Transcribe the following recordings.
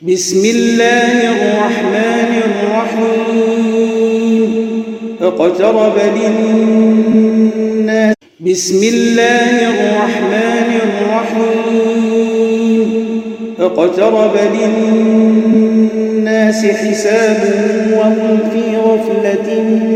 بسم الله الرحمن الرحيم اقترب للناس بسم الله الرحمن الرحيم اقترب للناس حسابهم وهم في غفلة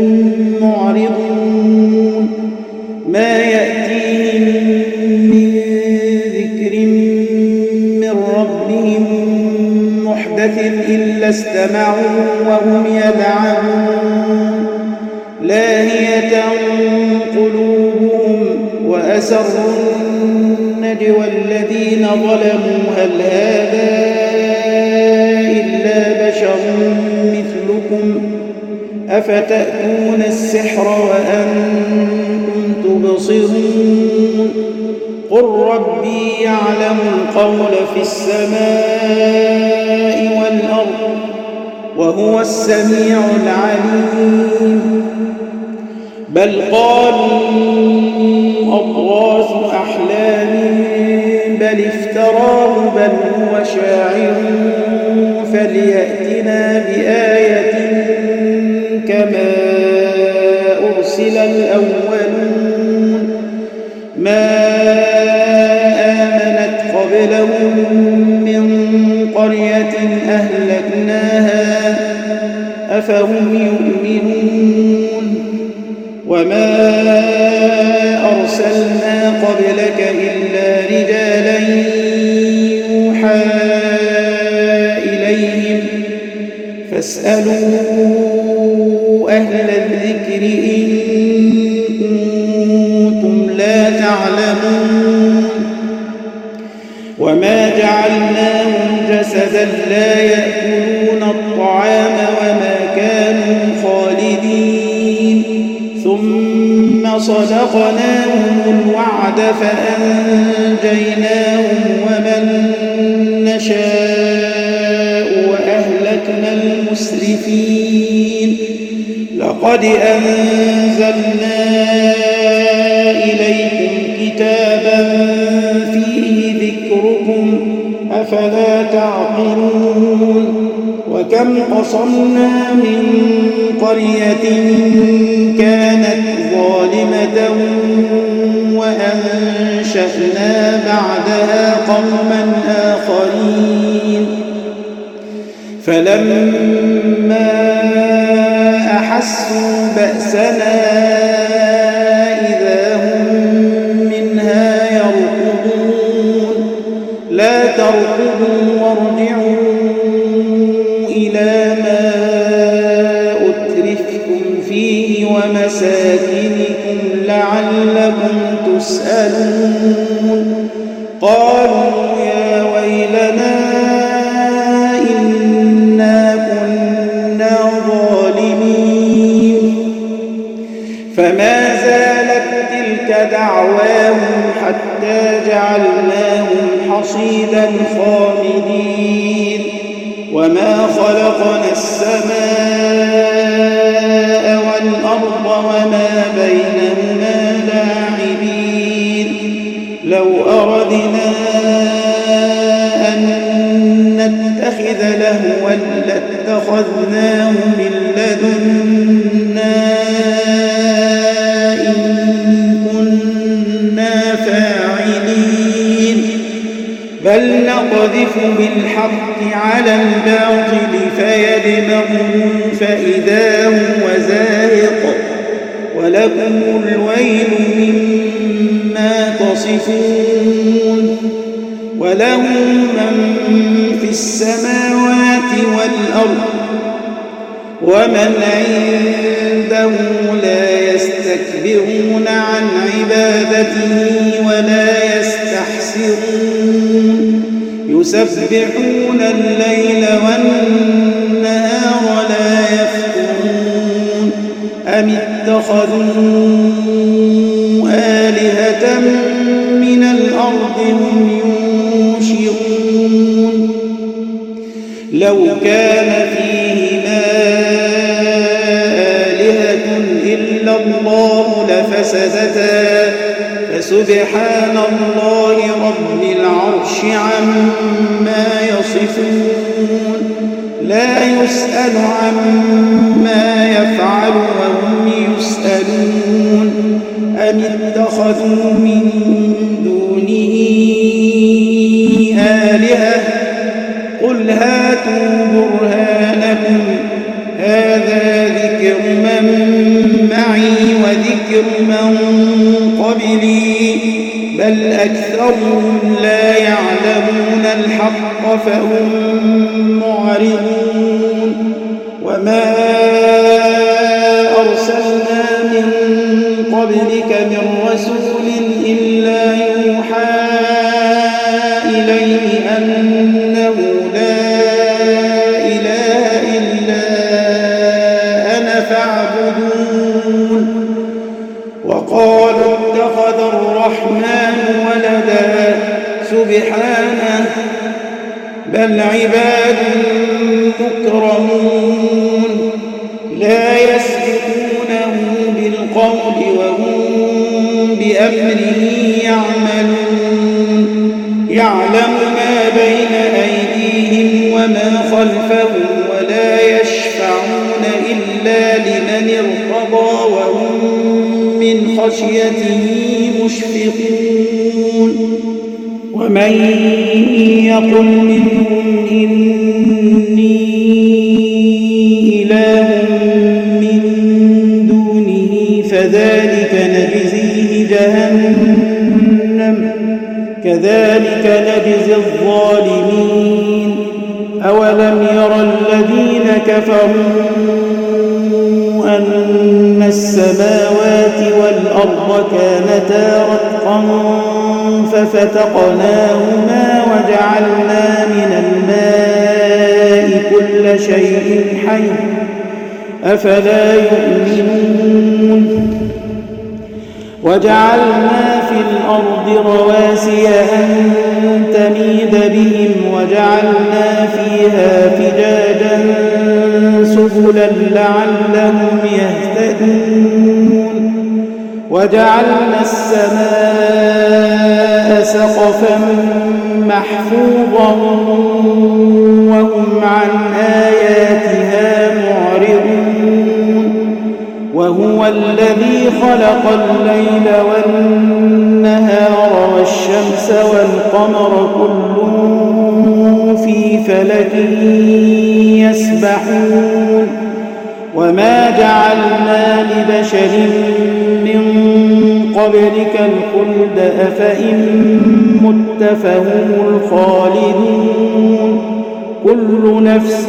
معرضون ما يأتيهم من ذكر من ربهم محدث إلا استمعوا وهم يلعبون لاهية قلوبهم وأسروا النجوى الذين ظلموا هل هذا إلا بشر مثلكم أفتأتون السحر وأنتم تبصرون قل ربي يعلم القول في السماء والأرض وهو السميع العليم بل قالوا أضغاث أحلام بل افتراه بل هو شاعر فليأتنا بآية كما أرسل الأولون ما آمنت قبلهم من قرية أهلكناها أفهم يؤمنون وما أرسلنا قبلك إلا رجالا يوحى إليهم فاسألوا أهل الذكر إن كنتم لا تعلمون وما جعلناهم جسدا لا يأكلون الطعام وما كانوا خالدين ثم صدقناهم الوعد فأنجيناهم ومن نشاء وأهلكنا المسرفين لقد أنزلنا إليكم كتابا فيه ذكركم أفلا تعقلون وكم قصمنا من قرية كانت ظالمة وأنشأنا بعدها قوما آخرين فلما أحسوا بأسنا إذا هم منها يركضون لا تركضوا وارجعوا إلى ما أترفتم فيه ومساكنكم لعلكم تسألون قالوا يا ويلنا إنا كنا ظالمين فما زالت تلك دعواهم حتى جعلناهم حصيدا خامدين وما خلقنا السماء والأرض وما بينهما لاعبين لو أردنا أن نتخذ لهوا لاتخذناه من لدنا إن كنا فاعلين بل نقذف بالحق على الباطل فيدمغه فإذا هو زاهق ولكم الويل مما تصفون وله من في السماوات والأرض ومن عنده لا يستكبرون عن عبادته ولا يستحسرون يسبحون الليل والنهار لا يفترون أم اتخذوا آلهة من الأرض هم ينشرون لو كان فيهما آلهة إلا الله لفسدتا فسبحان الله رب العرش عما يصفون لا يسأل عما يفعل وهم يسألون أم اتخذوا من دونه آلهة قل هاتوا برهانكم هذا ذكر من معي وذكر من قبلي بل أكثرهم لا يعلمون الحق فهم معرضون وما أرسلنا من قبلك من رسول إلا يوحى إليه أنه لا إله إلا أنا فاعبدون وقالوا اتخذ الرحمن ولدا سبحانه بل عباد مكرمون لا يسبقونه بالقول وهم بأمره يعملون يعلم ما بين أيديهم وما خلفهم ولا يشفعون إلا لمن ارتضى وهم من خشيته مشفقون ومن يقل منهم إني إله من دونه فذلك نجزيه جهنم كذلك نجزي الظالمين أولم يرى الذين كفروا أن السماوات والأرض كانتا رتقا ففتقناهما وجعلنا من الماء كل شيء حي أفلا يؤمنون وجعلنا في الأرض رواسي أن تميد بهم وجعلنا فيها فجاجا سبلا لعلهم يهتدون وجعلنا السماء سقفا محفوظا وهم عن آياتها معرضون وهو الذي خلق الليل والنهار والشمس والقمر كل في فلك يسبحون وما جعلنا لبشر من قبلك الخلد أفإن مت فهم الخالدون كل نفس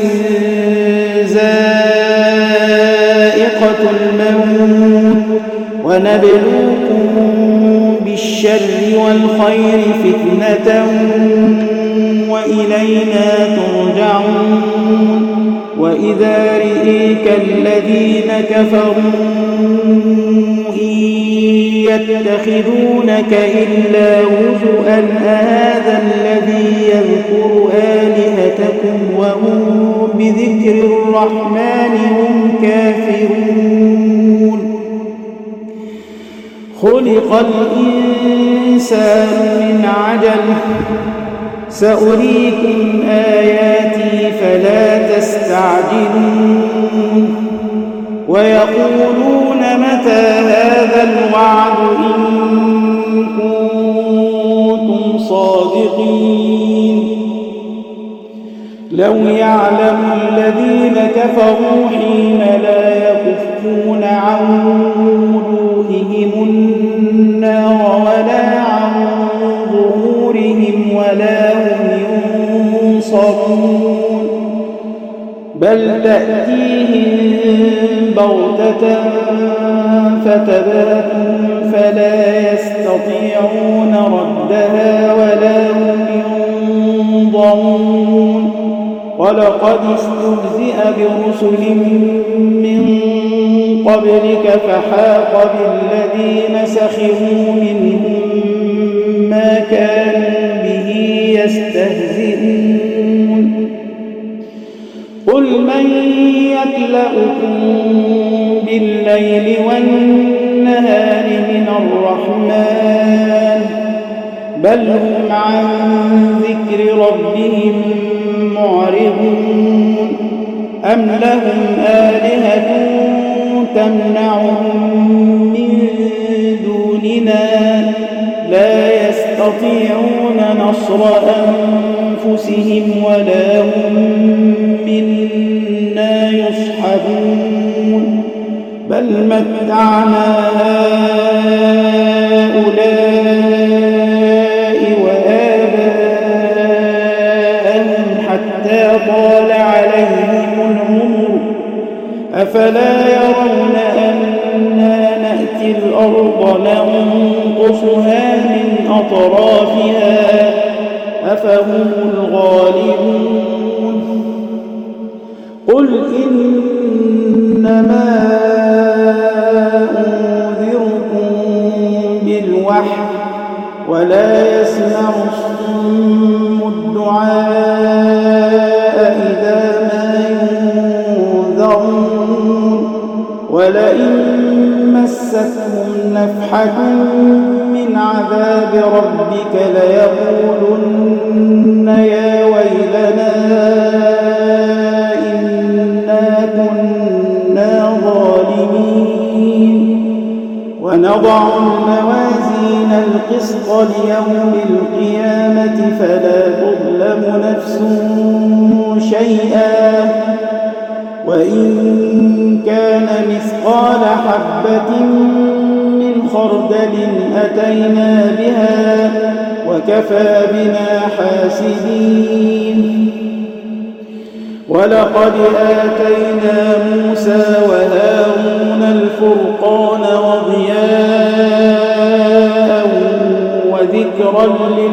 ذائقة الموت ونبلوكم بالشر والخير فتنة وإلينا ترجعون وإذا رئيك الذين كفروا يتخذونك إلا هزؤا أهذا الذي يذكر آلهتكم وهم بذكر الرحمن هم كافرون خلق الإنسان من عجل سأريكم آياتي فلا تستعجلون ويقولون متى هذا الوعد إن كنتم صادقين لو يعلم الذين كفروا حين لا يكفون عن وجوههم النار ولا عن ظهورهم ولا هم ينصرون بل تأتيهم بغتة فتباتهم فلا يستطيعون ردها ولا هم ينظرون ولقد استهزئ برسل من قبلك فحاق بالذين سخروا منهم ما كانوا به يستهزئون قل من يكلؤكم بالليل والنهار النهار من الرحمن بل هم عن ذكر ربهم معرضون أم لهم آلهة تمنعهم من دوننا لا يستطيعون نصر أنفسهم ولا هم منا يصحبون بل متعنا هؤلاء وآباءهم حتى طال عليهم العمر أفلا يرون أنا نأتي الأرض ننقصها من أطرافها أفهم الغالبون قل إنما أنذركم بالوحي ولا يسمع الصم الدعاء إذا ما ينذرون ولئن مستهم نفحة من عذاب ربك ليقولن يا ويلنا إنا كنا ظالمين ونضع الموازين القسط ليوم القيامة فلا تظلم نفس شيئا وإن كان مثقال حبة من خردل أتينا بها وكفى بنا حاسبين ولقد آتينا موسى وهارون الفرقان وضياء وذكرا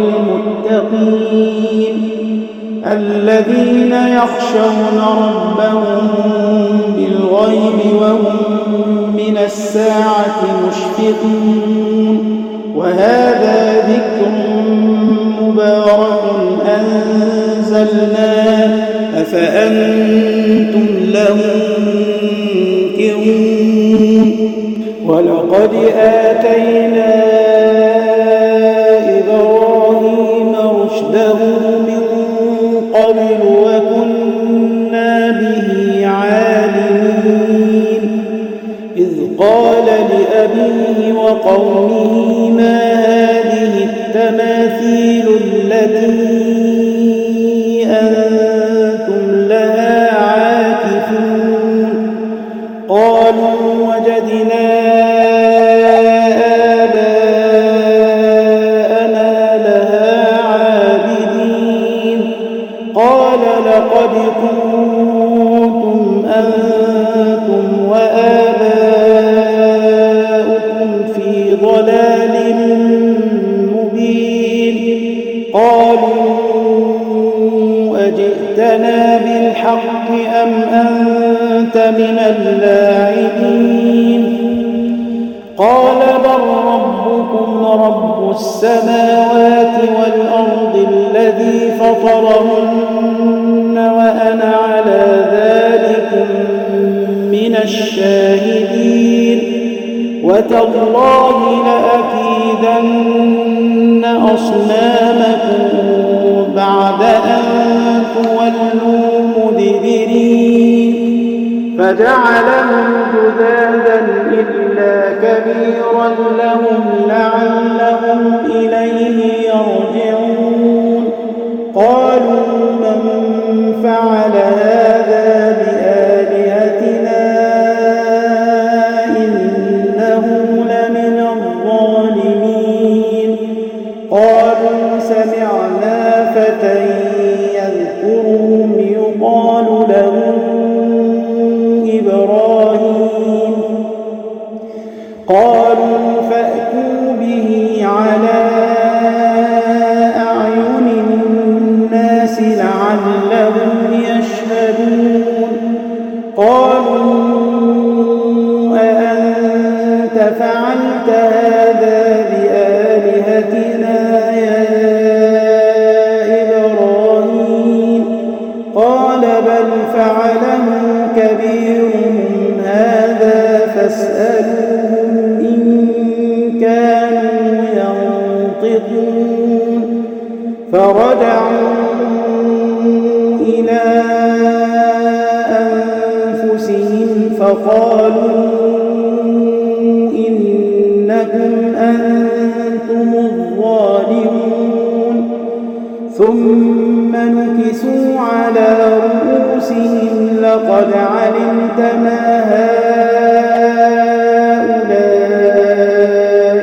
للمتقين الذين يخشون ربهم بالغيب وهم من الساعة مشفقون وهذا ذكر مبارك أنزلناه أفأنتم له منكرون ولقد آتينا إبراهيم رشده من قبل وكنا به عالمين إذ قال لأبيه وقومه ما هذه التماثيل التي أنتم لها عاكفون قالوا وجدنا آباءنا لها عابدين قال لقد كنتم أنتم وآباؤكم في ضلال مبين قالوا أجئتنا بالحق أم أنت من اللاعبين قال بل ربكم رب السماوات والأرض الذي فطرهن وأنا على ذلك من الشاهدين وتالله لأكيدن أصنامكم بعد أن تولوا مدبرين فجعلهم جذاذا إلا كبيرا لهم لعلهم إليه يرجعون قالوا من فعل هذا بآلهتنا إنه لمن الظالمين قالوا سمعنا فتى يذكرهم يقال له إبراهيم قالوا فأتوا به على أعين الناس لعلهم يشهدون قالوا أأنت فعلت هذا بآلهتنا يا إبراهيم قال بل فعله كبيرهم هذا فاسألوهم إن ينطقون فرجعوا إلى أنفسهم فقالوا إنكم أنتم الظالمون ثم نكسوا على رؤوسهم لقد علمت ما هؤلاء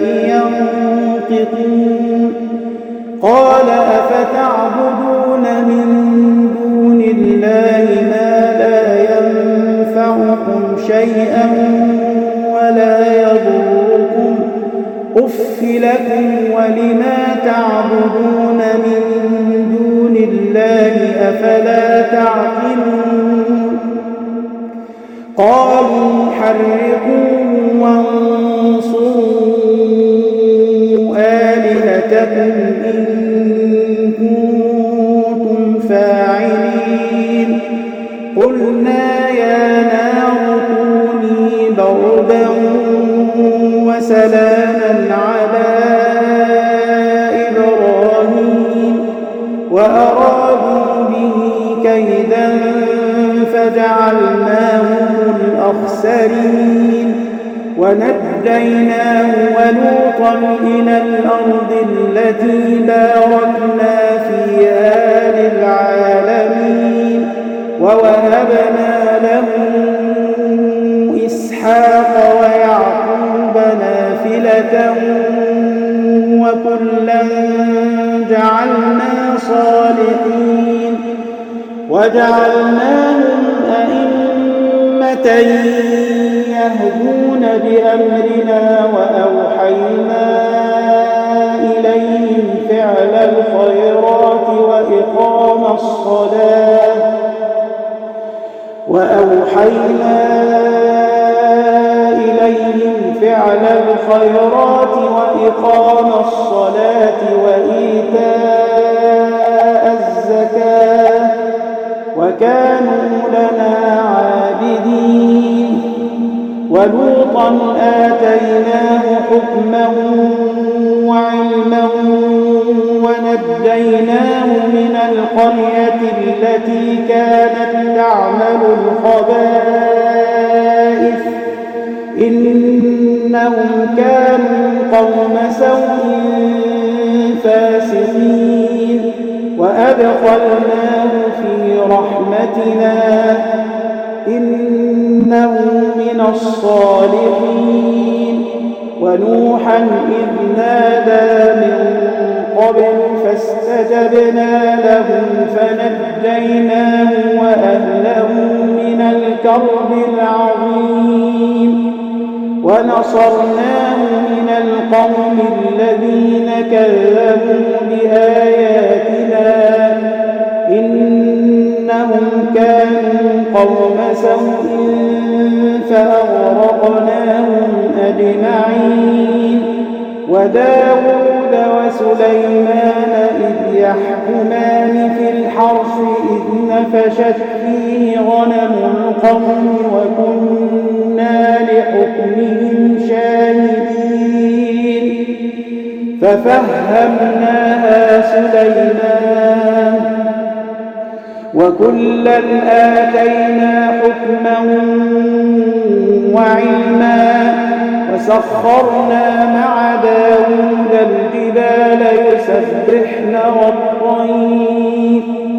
ينطقون قال أفتعبدون من دون الله ما لا ينفعكم شيئا ولا يضركم أف لكم ولما تعبدون من دون الله أفلا تعقلون قالوا حرقوه وانصروا آلهتكم إن كنتم فاعلين قلنا يا نار كوني بردا وسلاما على إبراهيم وأرادوا به كيدا فجعلناهم الأخسرين ونجيناه ولوطا إلى الأرض التي باركنا فيها للعالمين ووهبنا له إسحاق ويعقوب نافلة وكلا جعلنا صالحين وجعلناهم أئمة يهدون بأمرنا وأوحينا إليهم فعل الخيرات وإقام الصلاة وإيتاء الزكاة وكانوا لنا عابدين ولوطا آتيناه حكما وعلما ونجيناه من القرية التي كانت تعمل الخبائث إنهم كانوا قوم سوء فاسقين وأدخلناه في رحمتنا إنه من الصالحين ونوحا إذ نادى من قبل فاستجبنا له فنجيناه وأهله من الكرب العظيم ونصرناه من القوم الذين كذبوا بآياتنا إنهم كانوا قوم سوء فأغرقناهم أجمعين وداود وسليمان إذ يحكمان في الحرث إذ نفشت فيه غنم القوم وكنا لحكمهم شاهدين ففهمناها سليمان وكلا آتينا حكما وعلما وسخرنا مع داود الجبال يسبحن والطير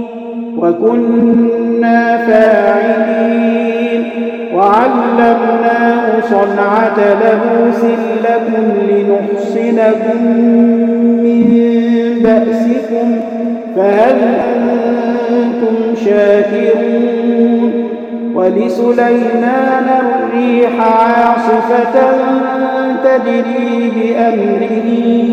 وكنا فاعلين وعلمناه صنعة لبوس لكم لنحصنكم من بأسكم فهل أنتم شاكرون ولسليمان الريح عاصفة تجري بأمره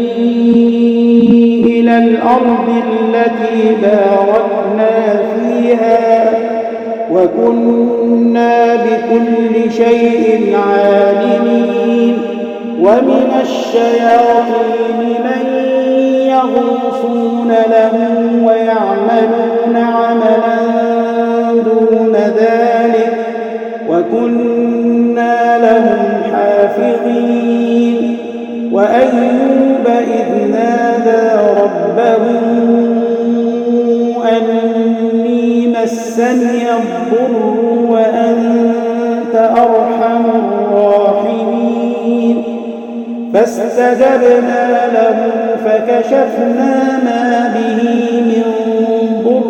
إلى الأرض التي باركنا فيها وكنا بكل شيء عالمين ومن الشياطين من يغوصون له ويعملون عملا دون ذلك وكنا لهم حافظين وأيوب إذ نادى الضر وأنت أرحم الراحمين فاستجبنا له فكشفنا ما به من ضر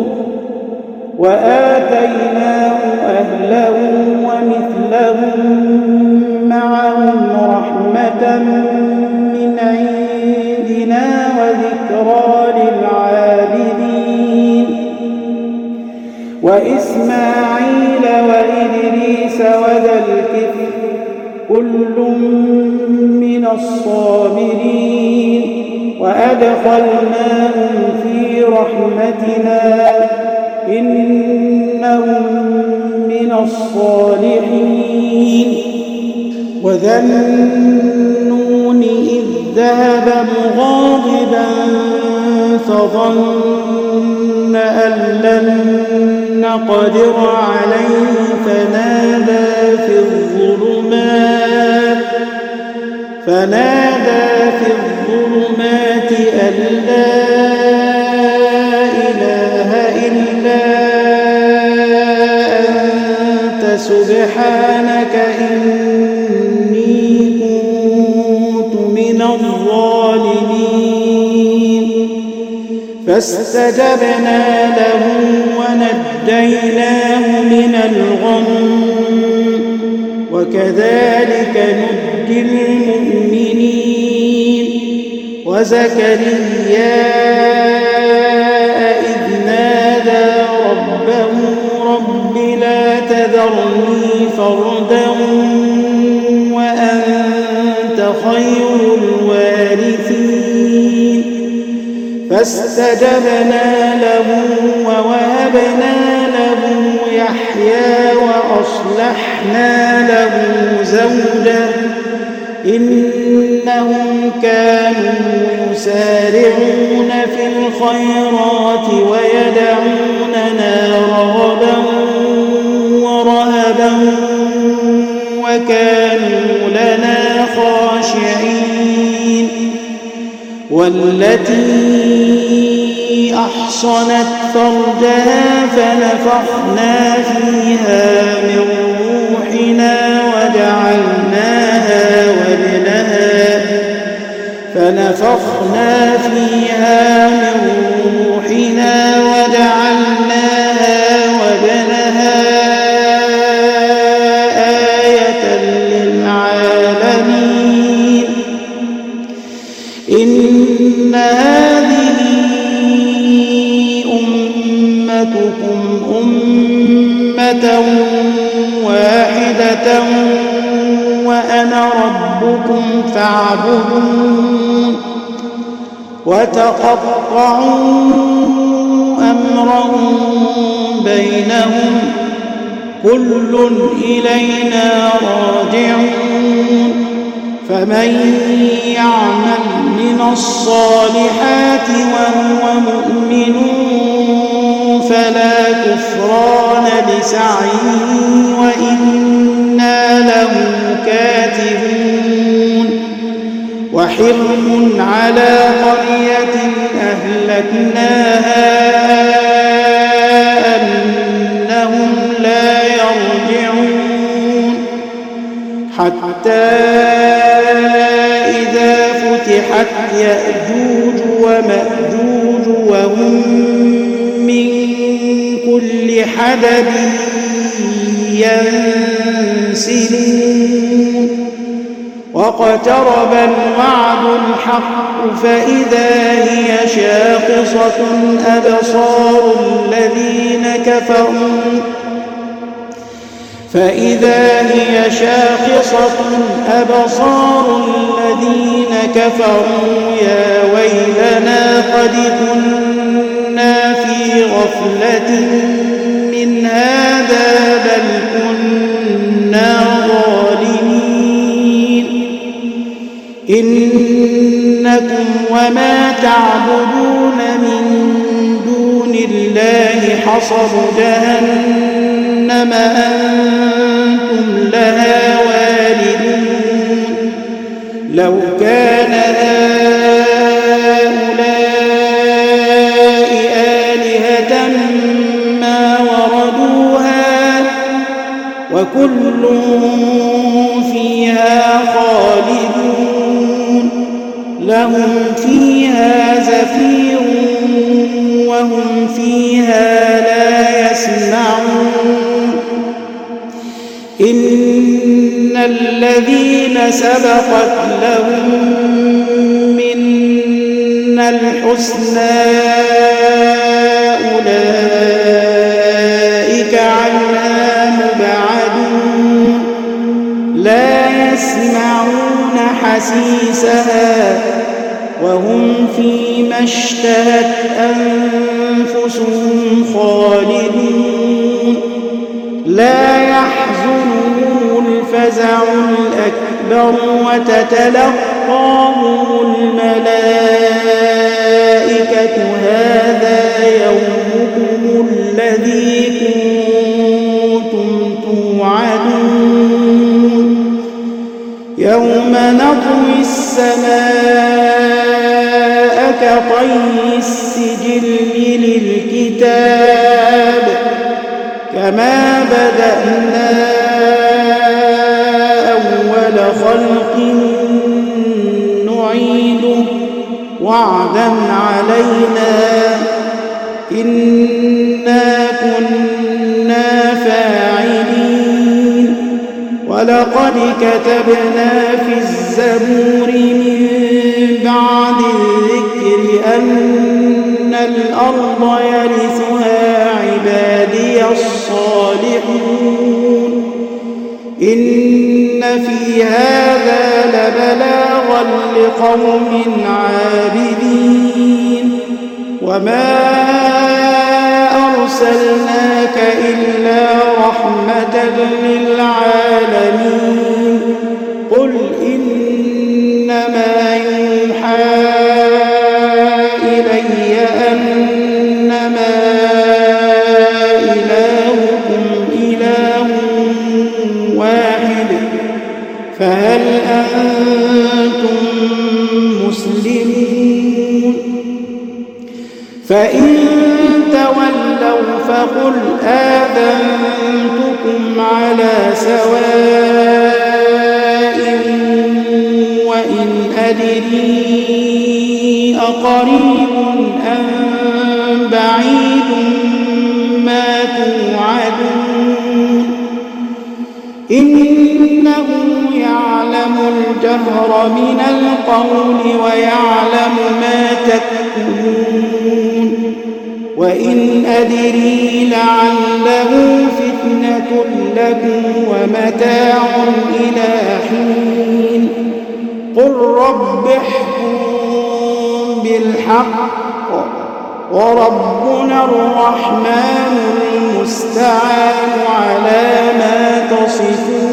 وآتيناه أهله ومثلهم معهم رحمة من عندنا وذكرى للعابدين وإسماعيل وإدريس وذا الكفل كل من الصابرين وأدخلناهم في رحمتنا إنهم من الصالحين وذا النون إذ ذهب مغاضبا فظن أن لن نقدر عليه فنادى في الظلمات أن لا إله إلا أنت سبحانك إني كنت من الظالمين فاستجبنا له ونجيناه من الغم وكذلك ننجي المؤمنين وزكريا إذ نادى ربه رب لا تذرني فردا وأنت خير الوارثين فاستجبنا له ووهبنا له يحيى وأصلحنا له زوجه إنهم كانوا يسارعون في الخيرات ويدعوننا رغبا ورهبا وكانوا لنا خاشعين والتي أحصنت فرجها فنفخنا فيها من روحنا وجعلناها وابنها آية للعالمين إن هذه أمتكم أمة واحدة وأنا ربكم فاعبدون وتقطعوا أمرهم بينهم كل إلينا راجعون فمن يعمل من الصالحات وهو مؤمن فلا كفران لسعيه وإنا له كاتبون وحرم على قرية أهلكناها أنهم لا يرجعون حتى إذا فتحت يأجوج ومأجوج وهم من كل حدب ينسلون واقترب الوعد الحق فإذا هي شاخصة أبصار الذين كفروا يا ويلنا قد كنا في غفلة من هذا بل كنا ظالمين إنكم وما تعبدون من دون الله حصب جهنم أنتم لها واردون لو كان هؤلاء آلهة ما وردوها وكل فيها خالدون لهم فيها زفير وهم فيها لا يسمعون إن الذين سبقت لهم منا الحسنى أولئك عنها مبعدون لا يسمعون حسيسها وهم فيما اشتهت أنفسهم خالدون لا يحزنهم الفزع الأكبر وتتلقاهم الملائكة هذا يومكم الذي كنتم توعدون يوم نطوي السماء كطي السجل للكتاب كما بدأنا أول خلق نعيده وعدا علينا إنا كنا فاعلين ولقد كتبنا في الزبور من بعد الذكر أن الأرض يرثها عبادي الصالحون إن في هذا لبلاغا لقوم عابدين وما أرسلناك إلا رحمة للعالمين قل إنما يوحى إلي أنما إلهكم إله واحد فهل أنتم مسلمون فإن تولوا فقل آذنتكم على سواء وإن أدري أقريب أم بعيد ما توعدون إنه يعلم الجهر من القول ويعلم ما تكتمون وإن أدري لعله فتنة لكم ومتاع إلى حين قل رب احكم بالحق وربنا الرحمن المستعان على ما تصفون